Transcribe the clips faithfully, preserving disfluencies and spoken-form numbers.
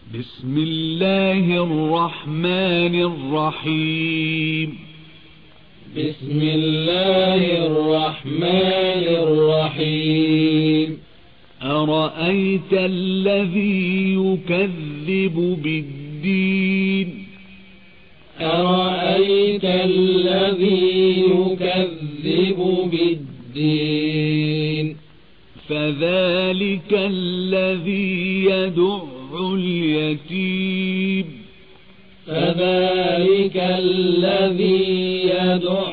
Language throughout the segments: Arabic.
بسم الله الرحمن الرحيم بسم الله الرحمن الرحيم أرأيت الذي يكذب بالدين أرأيت الذي يكذب بالدين فذلك الذي يدع اليتيم فذلك الذي يدع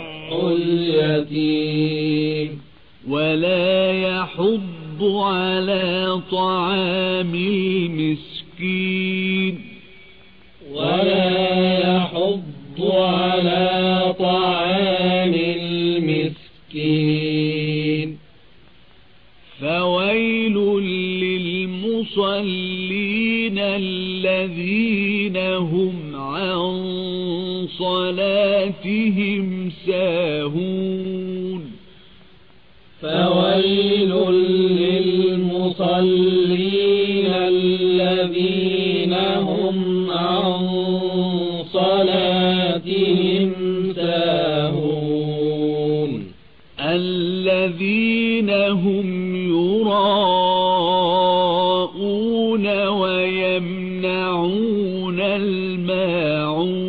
اليتيم ولا يحض على طعام المسكين ولا يحض على طعام المسكين فويل للمصلين الذين هم عن صلاتهم ساهون فويل للمصلين الذين هم عن صلاتهم ساهون الذين هم يراءون ويمنعون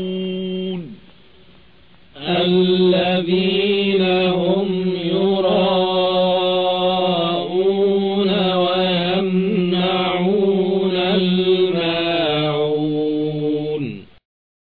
الماعون الذين هم يراءون